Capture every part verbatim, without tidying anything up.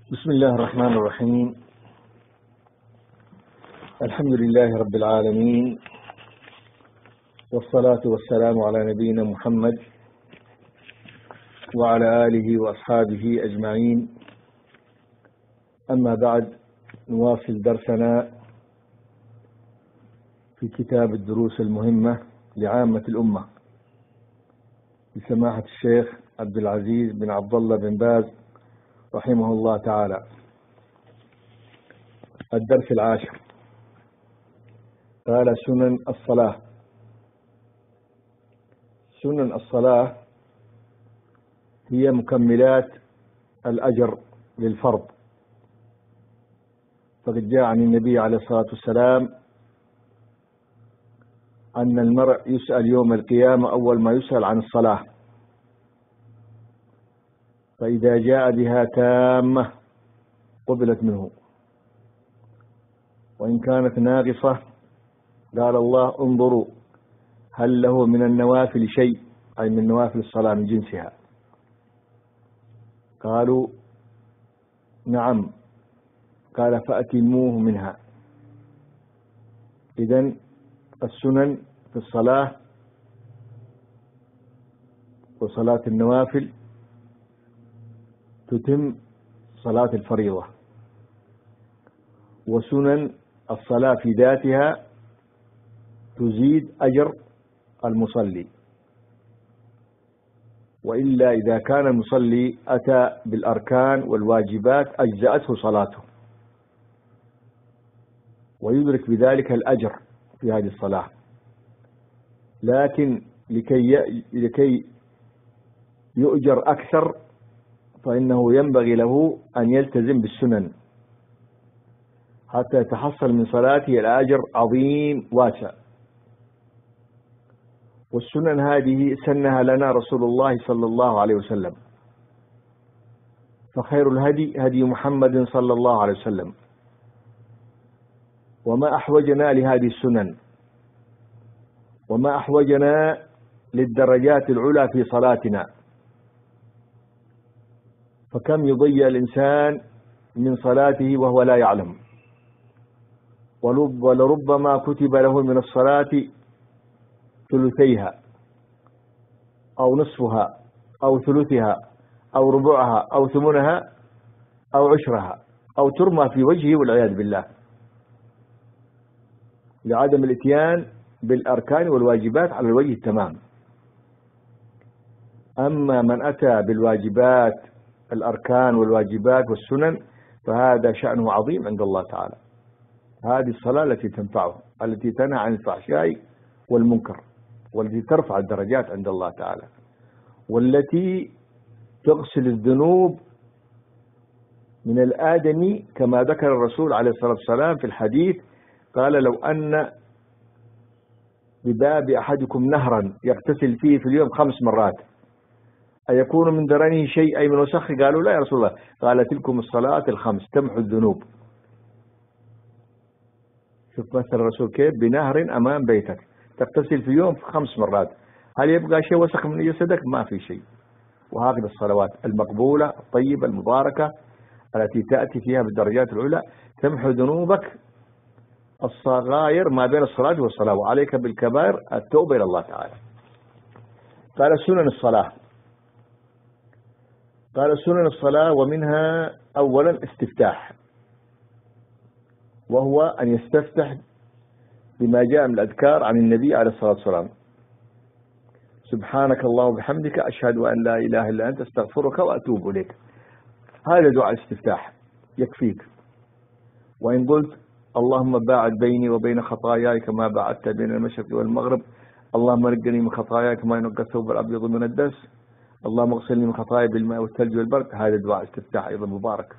بسم الله الرحمن الرحيم. الحمد لله رب العالمين، والصلاة والسلام على نبينا محمد وعلى آله وأصحابه أجمعين. أما بعد، نواصل درسنا في كتاب الدروس المهمة لعامة الأمة لسماحة الشيخ عبد العزيز بن عبد الله بن باز رحمه الله تعالى. الدرس العاشر قال: سنن الصلاة. سنن الصلاة هي مكملات الأجر للفرض، فقد جاء عن النبي عليه الصلاة والسلام أن المرء يسأل يوم القيامة أول ما يسأل عن الصلاة، فإذا جاء بها تامة قبلت منه، وإن كانت ناقصة قال الله: انظروا هل له من النوافل شيء، أي من نوافل الصلاة من جنسها. قالوا: نعم. قال: فأتموه منها. إذن السنن في الصلاة وصلاة النوافل تتم صلاة الفريضة، وسنن الصلاة في ذاتها تزيد أجر المصلي، وإلا إذا كان المصلي أتى بالأركان والواجبات أجزأته صلاته ويدرك بذلك الأجر في هذه الصلاة. لكن لكي لكي يؤجر أكثر فإنه ينبغي له أن يلتزم بالسنن حتى يتحصل من صلاته الأجر عظيم واسع. والسنن هذه سنها لنا رسول الله صلى الله عليه وسلم، فخير الهدي هدي محمد صلى الله عليه وسلم، وما أحوجنا لهذه السنن، وما أحوجنا للدرجات العلى في صلاتنا. فكم يضيع الإنسان من صلاته وهو لا يعلم، ولربما كتب له من الصلاة ثلثيها أو نصفها أو ثلثها أو ربعها أو ثمنها أو عشرها، أو ترمى في وجهه والعياذ بالله، لعدم الاتيان بالأركان والواجبات على الوجه التمام. أما من أتى بالواجبات، الأركان والواجبات والسنن، فهذا شأنه عظيم عند الله تعالى. هذه الصلاة التي تنفعه، التي تنهى عن الفحشاء والمنكر، والتي ترفع الدرجات عند الله تعالى، والتي تغسل الذنوب من الآدمي، كما ذكر الرسول عليه الصلاة والسلام في الحديث، قال: لو أن بباب أحدكم نهرا يغتسل فيه في اليوم خمس مرات أيكون من درنه شيء أي من وسخ؟ قالوا: لا يا رسول الله. قال: تلكم الصلاة الخمس تمحو الذنوب. شوف مثل الرسول كيف، بنهر أمام بيتك تغتسل في يوم خمس مرات، هل يبقى شيء وسخ من جسدك؟ ما في شيء. وهكذا الصلوات المقبولة الطيبة المباركة التي تأتي فيها بالدرجات العلى تمحو ذنوبك الصغائر ما بين الصلاة والصلاة، وعليك بالكبائر التوبة إلى الله تعالى. قال: سنن الصلاة. قال: سنن الصلاة ومنها أولا استفتاح، وهو أن يستفتح بما جاء من الأذكار عن النبي عليه الصلاة والسلام: سبحانك اللهم وبحمدك أشهد أن لا إله إلا أنت أستغفرك وأتوب إليك. هذا دعاء الاستفتاح يكفيك. وإن قلت: اللهم باعد بيني وبين خطاياي كما باعدت بين المشرق والمغرب، اللهم نقني من خطاياي كما ينقى الثوب الأبيض من الدنس، اللهم اغسلني من خطاياي بالماء والثلج والبرد. هذا دعاء استفتاح أيضا مبارك.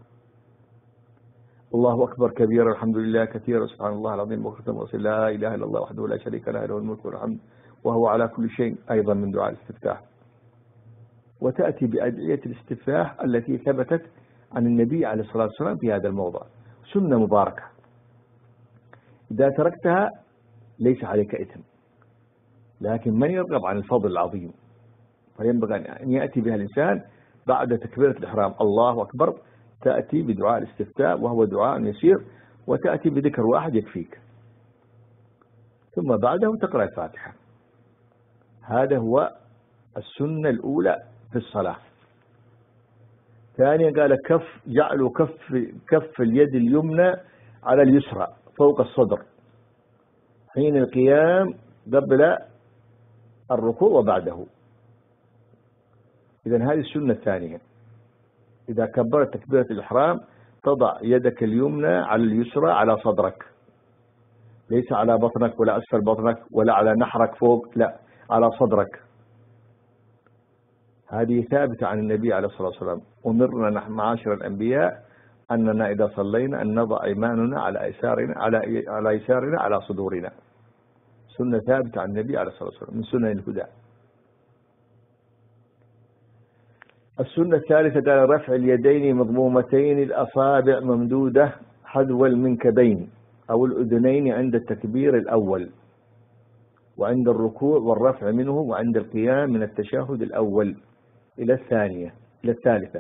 الله أكبر كبيرا، الحمد لله كثيرا، سبحان الله العظيم بكرة وأصيلا، لا إله إلا الله وحده لا شريك له، له الملك والحمد وهو على كل شيء، أيضا من دعاء الاستفتاح. وتأتي بأدعية الاستفتاح التي ثبتت عن النبي عليه الصلاة والسلام في هذا الموضع، سنة مباركة إذا تركتها ليس عليك إثم، لكن من يرغب عن الفضل العظيم فينبغي أن يأتي بها الإنسان بعد تكبيرة الإحرام، الله أكبر، تأتي بدعاء الاستفتاء وهو دعاء يسير، وتأتي بذكر واحد يكفيك، ثم بعده تقرأ الفاتحة. هذا هو السنة الأولى في الصلاة. ثانيا قال كف جعلوا كف كف اليد اليمنى على اليسرى فوق الصدر حين القيام قبل الركوع وبعده. إذن هذه السنة الثانية. إذا كبرت تكبيرة الإحرام تضع يدك اليمنى على اليسرى على صدرك، ليس على بطنك ولا أسفل بطنك ولا على نحرك فوق، لا، على صدرك. هذه ثابتة عن النبي عليه الصلاة والسلام. أمرنا نحن معاشر الأنبياء أننا إذا صلينا أن نضع أيماننا على يسارنا على على يسارنا على صدورنا. سنة ثابتة عن النبي عليه الصلاة والسلام من سنن الهدى. السنة الثالثة قال رفع اليدين مضمومتين الأصابع ممدودة حذو المنكبين أو الأذنين عند التكبير الأول وعند الركوع والرفع منه وعند القيام من التشهد الأول إلى الثانية إلى الثالثة.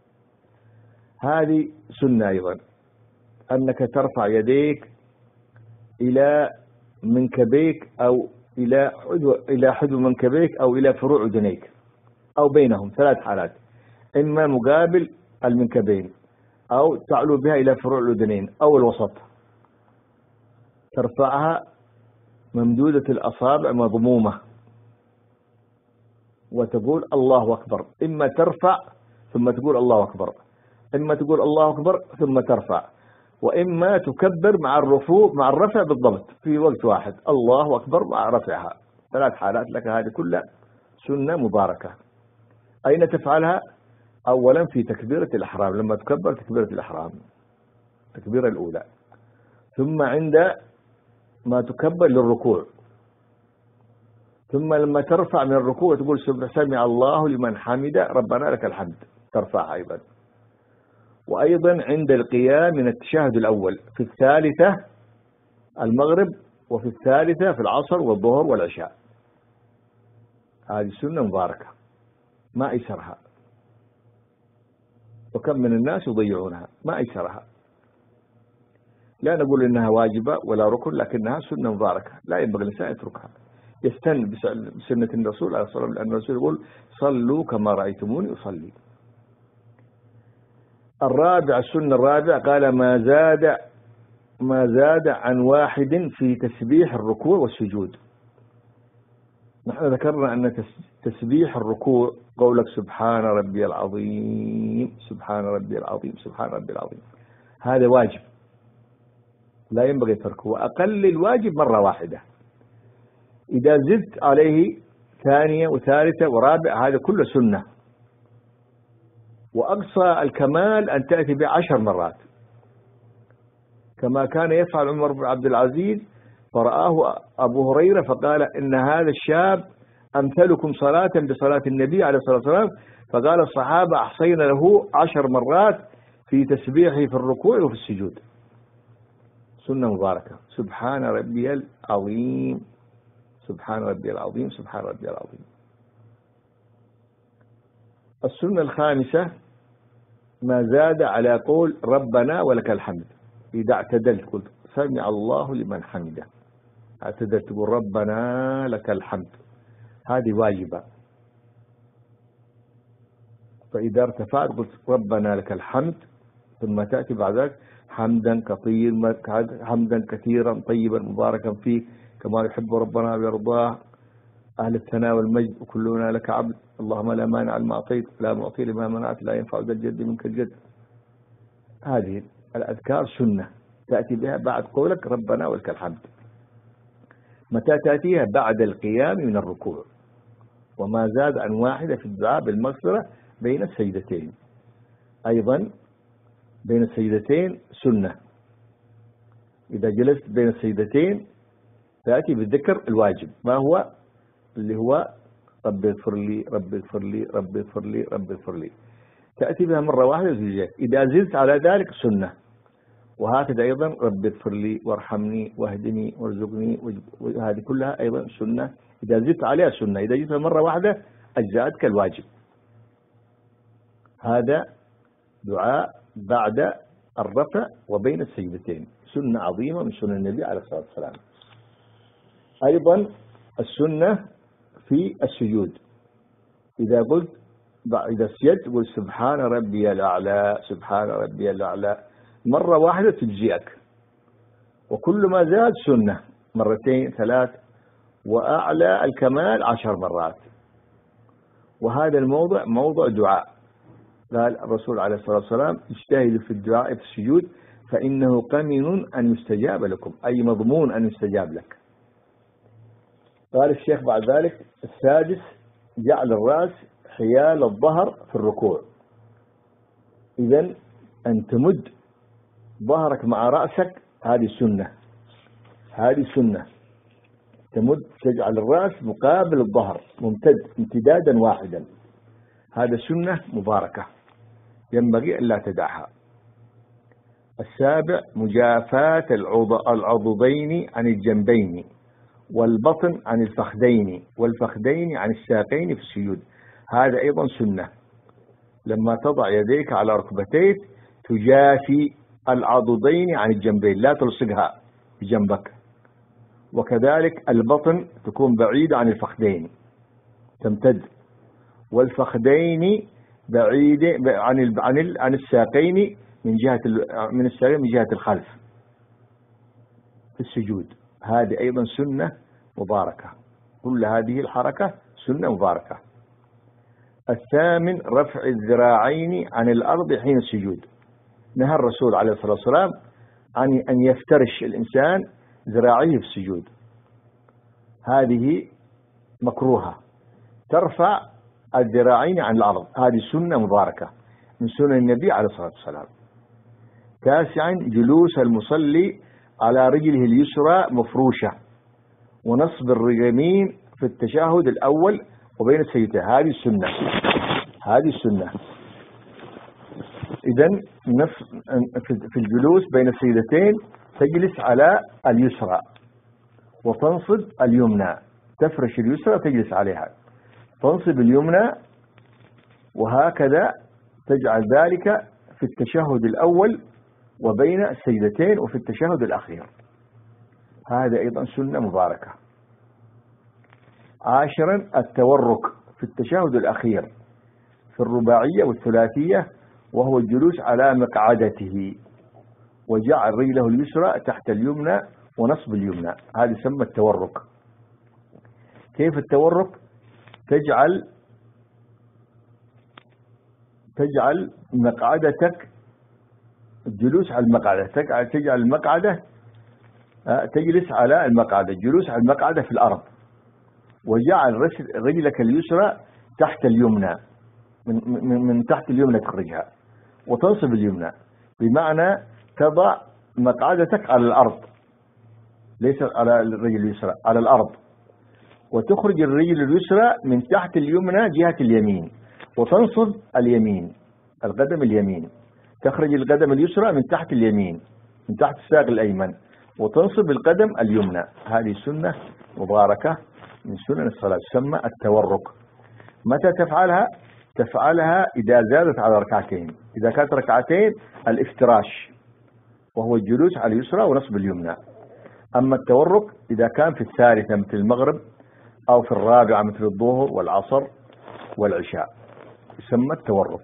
هذه سنة أيضا، أنك ترفع يديك إلى منكبيك أو إلى حذو إلى حذو منكبيك أو إلى فروع أذنيك أو بينهم، ثلاث حالات: إما مقابل المنكبين أو تعلو بها إلى فروع الأذنين أو الوسط. ترفعها ممدودة الأصابع مضمومة وتقول الله أكبر. إما ترفع ثم تقول الله أكبر، إما تقول الله أكبر ثم ترفع، وإما تكبر مع الرفوع مع الرفع بالضبط في وقت واحد، الله أكبر مع رفعها. ثلاث حالات لك، هذه كلها سنة مباركة. أين تفعلها؟ أولا في تكبيرة الإحرام، لما تكبر تكبيرة الإحرام التكبيرة الأولى، ثم عند ما تكبر للركوع، ثم لما ترفع من الركوع تقول سمع الله لمن حمد ربنا لك الحمد، ترفعها أيضا. وأيضا عند القيام من التشهد الأول في الثالثة المغرب، وفي الثالثة في العصر والظهر والعشاء. هذه سنة مباركة ما أيسرها، وكم من الناس يضيعونها، ما أيسرها. لا نقول إنها واجبة ولا ركن، لكنها سنة مباركة لا ينبغي الإنسان يتركها. يستن بسنة الرسول عليه الصلاة والسلام، لأن الرسول يقول صلوا كما رأيتموني أصلي. الرابع السنة الرابعة قال ما زاد ما زاد عن واحد في تسبيح الركوع والسجود. نحن ذكرنا أن تسبيح الركوع قولك سبحان ربي العظيم سبحان ربي العظيم سبحان ربي العظيم، هذا واجب لا ينبغي تركه، وأقل الواجب مرة واحدة. إذا زدت عليه ثانية وثالثة ورابعة هذا كله سنة. وأقصى الكمال أن تأتي بعشر مرات، كما كان يفعل عمر بن عبد العزيز، فرآه أبو هريرة فقال إن هذا الشاب أمثلكم صلاة بصلاة النبي عليه الصلاة والسلام، فقال الصحابة أحصينا له عشر مرات في تسبيحه في الركوع وفي السجود. سنة مباركة. سبحان ربي العظيم سبحان ربي العظيم سبحان ربي العظيم. السنة الخامسة ما زاد على قول ربنا ولك الحمد. إذا اعتدلت قلت سمع الله لمن حمده، اعتدلت تقول ربنا لك الحمد، هذه واجبة. فإذا ارتفعت قلت ربنا لك الحمد، ثم تأتي بعد ذلك حمدا كثيرا حمدا كثيرا طيبا مباركا فيه كما يحب ربنا ويرضاه، أهل الثناء والمجد وكلنا لك عبد، اللهم لا مانع لما أعطيت لا معطي لما منعت لا ينفع ذا الجد منك الجد. هذه الأذكار سنة تأتي بها بعد قولك ربنا ولك الحمد. متى تأتيها؟ بعد القيام من الركوع. وما زاد عن واحدة في الدعاء بالمغفرة بين السجدتين، أيضا بين السجدتين سنة. إذا جلست بين السجدتين تأتي بالذكر الواجب، ما هو؟ اللي هو رب اغفر لي رب اغفر لي رب اغفر لي رب اغفر لي، تأتي بها مرة واحدة زوجات. إذا زدت على ذلك سنة. وهكذا أيضا رب اغفر لي وارحمني واهدني وارزقني، وهذه كلها أيضا سنة. إذا زدت عليها سنة، إذا جئتها مرة واحدة أجزأتك الواجب. هذا دعاء بعد الرفع وبين السجدتين، سنة عظيمة من سنن النبي عليه الصلاة والسلام. أيضا السنة في السجود، إذا قلت إذا سجدت قل سبحان ربي الأعلى سبحان ربي الأعلى مرة واحدة تجزئك، وكل ما زاد سنة، مرتين ثلاث، وأعلى الكمال عشر مرات. وهذا الموضع موضع دعاء، قال الرسول عليه الصلاة والسلام اجتهدوا في الدعاء في السجود فإنه قمن أن يستجاب لكم، أي مضمون أن يستجاب لك. قال الشيخ بعد ذلك السادس جعل الرأس حيال الظهر في الركوع، إذن أن تمد ظهرك مع رأسك، هذه سنة، هذه سنة، تمد تجعل الرأس مقابل الظهر ممتد امتدادا واحدا، هذا سنة مباركة ينبغي أن لا تدعها. السابع مجافاة العضدين عن الجنبين، والبطن عن الفخذين، والفخذين عن الساقين في السجود، هذا أيضا سنة، لما تضع يديك على ركبتيك تجافي العضدين عن الجنبين، لا تلصقها بجنبك، وكذلك البطن تكون بعيدة عن الفخذين تمتد، والفخذين بعيدة عن عن عن الساقين من جهة من الساقين من جهة الخلف في السجود، هذه أيضا سنة مباركة، كل هذه الحركة سنة مباركة. الثامن رفع الذراعين عن الأرض حين السجود، نهى الرسول عليه الصلاة والسلام عن أن يفترش الإنسان ذراعيه في السجود، هذه مكروهة، ترفع الذراعين عن الأرض، هذه سنة مباركة من سنن النبي عليه الصلاة والسلام. تاسعا جلوس المصلي على رجله اليسرى مفروشة، ونصب الرجلين في التشهد الأول وبين السجدتين، هذه السنة، هذه السنة. إذن في الجلوس بين السجدتين تجلس على اليسرى وتنصب اليمنى، تفرش اليسرى تجلس عليها، تنصب اليمنى، وهكذا تجعل ذلك في التشهد الأول وبين السجدتين وفي التشهد الأخير، هذا أيضا سنة مباركة. عاشرا التورك في التشهد الأخير في الرباعية والثلاثية، وهو الجلوس على مقعدته وجعل رجله اليسرى تحت اليمنى ونصب اليمنى، هذا يسمى التورك. كيف التورك؟ تجعل تجعل مقعدتك الجلوس على المقعدة، تجعل تجعل المقعدة تجلس على المقعدة، الجلوس على المقعدة في الأرض، وجعل رجلك اليسرى تحت اليمنى، من, من, من تحت اليمنى تخرجها وتنصب اليمنى، بمعنى تضع مقعدتك على الأرض ليس على الرجل اليسرى، على الأرض، وتخرج الرجل اليسرى من تحت اليمنى جهة اليمين، وتنصب اليمين القدم اليمين، تخرج القدم اليسرى من تحت اليمين من تحت الساق الأيمن، وتنصب القدم اليمنى، هذه سنة مباركة من سنن الصلاة، تسمى التورك. متى تفعلها؟ تفعلها إذا زادت على ركعتين، إذا كانت ركعتين الافتراش وهو الجلوس على اليسرى ونصب اليمنى، أما التورك إذا كان في الثالثة مثل المغرب أو في الرابعة مثل الظهر والعصر والعشاء، يسمى التورك.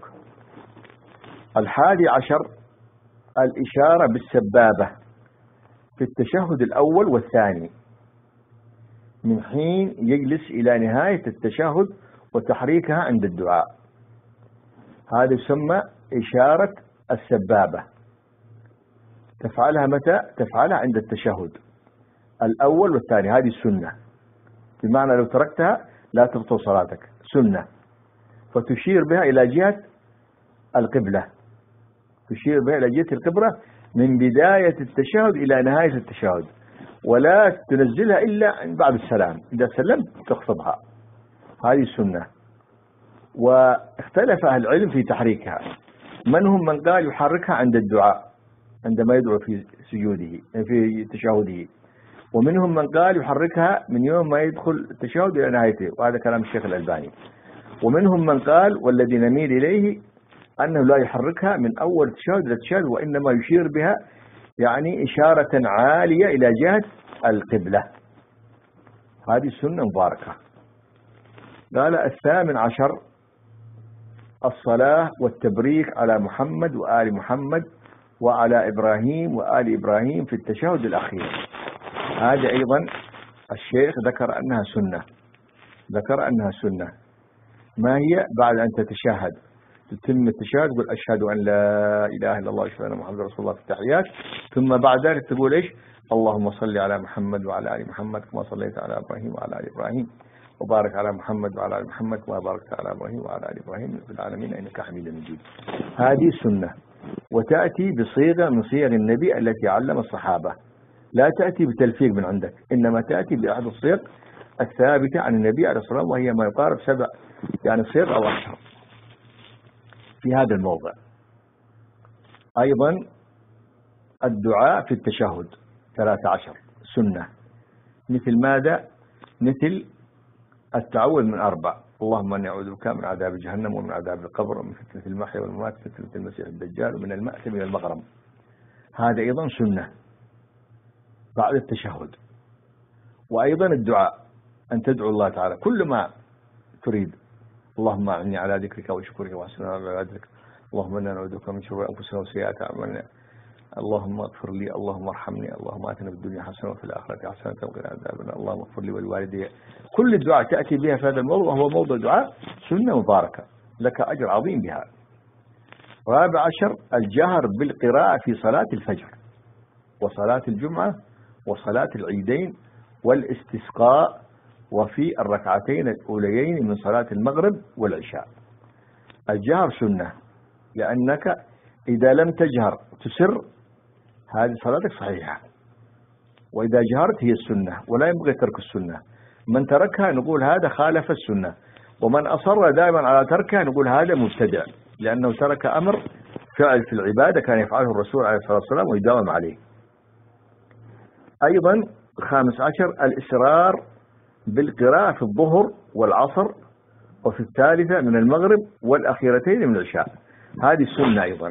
الحادي عشر الإشارة بالسبابة في التشهد الأول والثاني من حين يجلس إلى نهاية التشهد وتحريكها عند الدعاء، هذا يسمى إشارة السبابة. تفعلها متى؟ تفعلها عند التشهد الأول والثاني، هذه السنة، بمعنى لو تركتها لا تبطل صلاتك، سنة، فتشير بها إلى جهة القبلة، تشير بها إلى جهة القبلة من بداية التشهد إلى نهاية التشهد، ولا تنزلها إلا بعد السلام، إذا سلمت تخطبها، هذه السنة. واختلف أهل العلم في تحريكها، من هم من قال يحركها عند الدعاء عندما يدعو في سجوده في تشهده، ومنهم من قال يحركها من يوم ما يدخل التشهد إلى نهايته، وهذا كلام الشيخ الألباني، ومنهم من قال والذي نميل إليه أنه لا يحركها من أول تشهد إلى تشهد، وإنما يشير بها يعني إشارة عالية إلى جهة القبلة. هذه سنة مباركة. قال الثامن عشر الصلاة والتبريك على محمد وآل محمد وعلى إبراهيم وآل إبراهيم في التشهد الأخير. هذا أيضا الشيخ ذكر أنها سنة، ذكر أنها سنة. ما هي؟ بعد أن تتشهد تتم التشهد تقول أشهد أن لا إله إلا الله وأشهد أن محمدا رسول الله في التحيات، ثم بعد ذلك تقول إيش؟ اللهم صل على محمد وعلى آل محمد كما صليت على إبراهيم وعلى آل إبراهيم وبارك على محمد وعلى آل محمد كما باركت على إبراهيم وعلى آل إبراهيم في العالمين إنك حميد مجيد. هذه سنة، وتأتي بصيغة من صيغ النبي التي علم الصحابة، لا تأتي بتلفيق من عندك، إنما تأتي بأحد الصيغ الثابتة عن النبي عليه الصلاة والسلام، وهي ما يقارب سبع يعني صيغ أو أكثر في هذا الموضع. أيضا الدعاء في التشهد ثلاثة عشر سنة، مثل ماذا؟ مثل التعوذ من أربع: اللهم إني أعوذ بك من عذاب جهنم ومن عذاب القبر ومن فتنة المحيا والممات وفتنة المسيح الدجال ومن المأثم إلى المغرم. هذا أيضا سنة بعد التشهد. وأيضا الدعاء أن تدعو الله تعالى كل ما تريد: اللهم أعني على ذكرك وشكرك وحسن عبادتك، اللهم إنا نعوذ بك من شرور أنفسنا وسيئات أعمالنا، اللهم اغفر لي، اللهم ارحمني، اللهم آتنا في الدنيا حسنة وفي الآخرة حسنة وقنا عذاب النار، اللهم اغفر لي ولوالدي. كل الدعاء تأتي بها في هذا الموضوع، وهو موضوع دعاء سنة مباركة لك أجر عظيم بها. رابع عشر الجهر بالقراءة في صلاة الفجر وصلاة الجمعة وصلاة العيدين والاستسقاء وفي الركعتين الأوليين من صلاة المغرب والعشاء. الجهر سنة، لأنك إذا لم تجهر تسر هذه صلاتك صحيحة، وإذا جهرت هي السنة، ولا ينبغي ترك السنة. من تركها نقول هذا خالف السنة، ومن أصر دائما على تركها نقول هذا مبتدع، لأنه ترك أمر فعل في العبادة كان يفعله الرسول عليه الصلاة والسلام ويداوم عليه. أيضا الخامس عشر الإسرار بالقراءة في الظهر والعصر وفي الثالثة من المغرب والأخيرتين من العشاء. هذه السنة أيضا.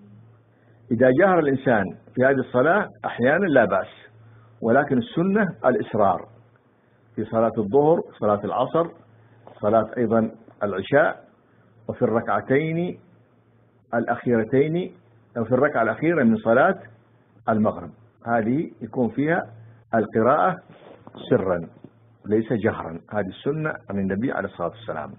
إذا جهر الإنسان في هذه الصلاة أحيانا لا بأس، ولكن السنة الإسرار في صلاة الظهر، صلاة العصر، صلاة أيضا العشاء، وفي الركعتين الأخيرتين أو في الركعة الأخيرة من صلاة المغرب. هذه يكون فيها القراءة سرا ليس جهرا. هذه السنة عن النبي عليه الصلاة والسلام.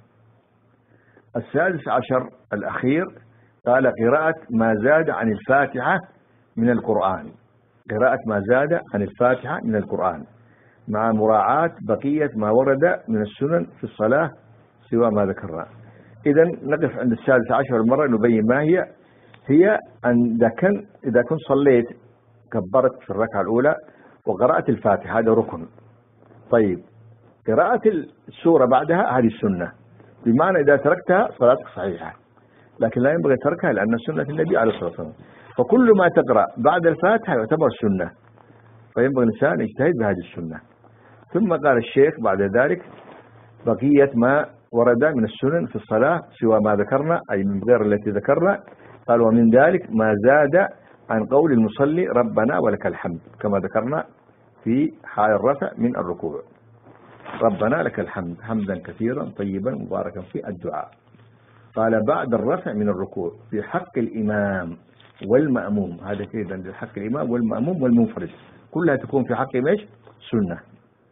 السادس عشر الأخير قال قراءة ما زاد عن الفاتحة من القرآن، قراءة ما زاد عن الفاتحة من القرآن مع مراعاة بقية ما ورد من السنن في الصلاة سوى ما ذكرنا. إذا نقف عند السادس عشر المرة نبين ما هي. هي أن إذا كان إذا كنت صليت كبرت في الركعة الأولى وقرأت الفاتحة هذا ركن. طيب قراءة السورة بعدها هذه السنة، بمعنى إذا تركتها صلاتك صحيحة، لكن لا ينبغي تركها لأن سنة النبي عليه الصلاة والسلام. فكل ما تقرأ بعد الفاتحة يعتبر سنة، فينبغي الإنسان يجتهد بهذه السنة. ثم قال الشيخ بعد ذلك بقية ما ورد من السنن في الصلاة سوى ما ذكرنا، أي من غير التي ذكرنا. قال ومن ذلك ما زاد عن قول المصلي ربنا ولك الحمد، كما ذكرنا في حال الرفع من الركوع: ربنا لك الحمد حمدا كثيرا طيبا مباركا في الدعاء. قال بعد الرفع من الركوع في حق الإمام والمأموم، هذا كذا لحق الإمام والمأموم والمنفرد، كلها تكون في حق ايش؟ سنة.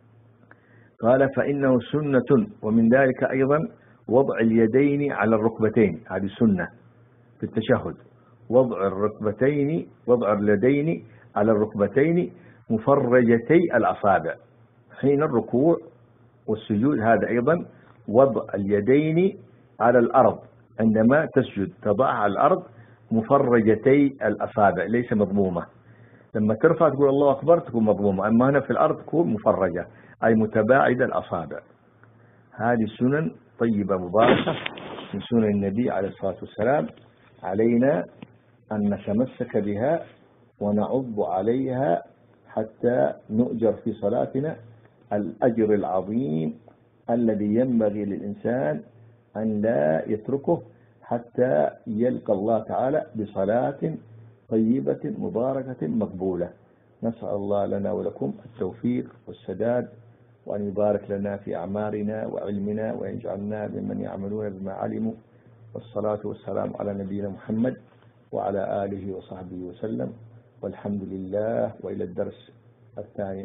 قال فإنه سنة، ومن ذلك أيضا وضع اليدين على الركبتين، هذه سنة في التشهد، وضع الركبتين وضع اليدين على الركبتين مفرجتي الأصابع حين الركوع والسجود. هذا أيضا وضع اليدين على الأرض عندما تسجد تضعها على الأرض مفرجتي الأصابع ليس مضمومة. لما ترفع تقول الله أكبر تكون مضمومة، أما هنا في الأرض تكون مفرجة أي متباعدة الأصابع. هذه سنن طيبة مباركة من سنن النبي عليه الصلاة والسلام، علينا أن نتمسك بها ونعض عليها حتى نؤجر في صلاتنا الأجر العظيم الذي ينبغي للإنسان أن لا يتركه حتى يلقى الله تعالى بصلاة طيبة مباركة مقبولة. نسأل الله لنا ولكم التوفيق والسداد، وأن يبارك لنا في أعمارنا وعلمنا، وأن يجعلنا ممن يعملون بما علموا. والصلاة والسلام على نبينا محمد وعلى آله وصحبه وسلم، والحمد لله. وإلى الدرس الثاني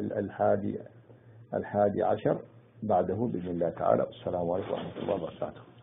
الحادي الحادي عشر بعده بإذن الله تعالى. والسلام عليكم ورحمة الله وبركاته.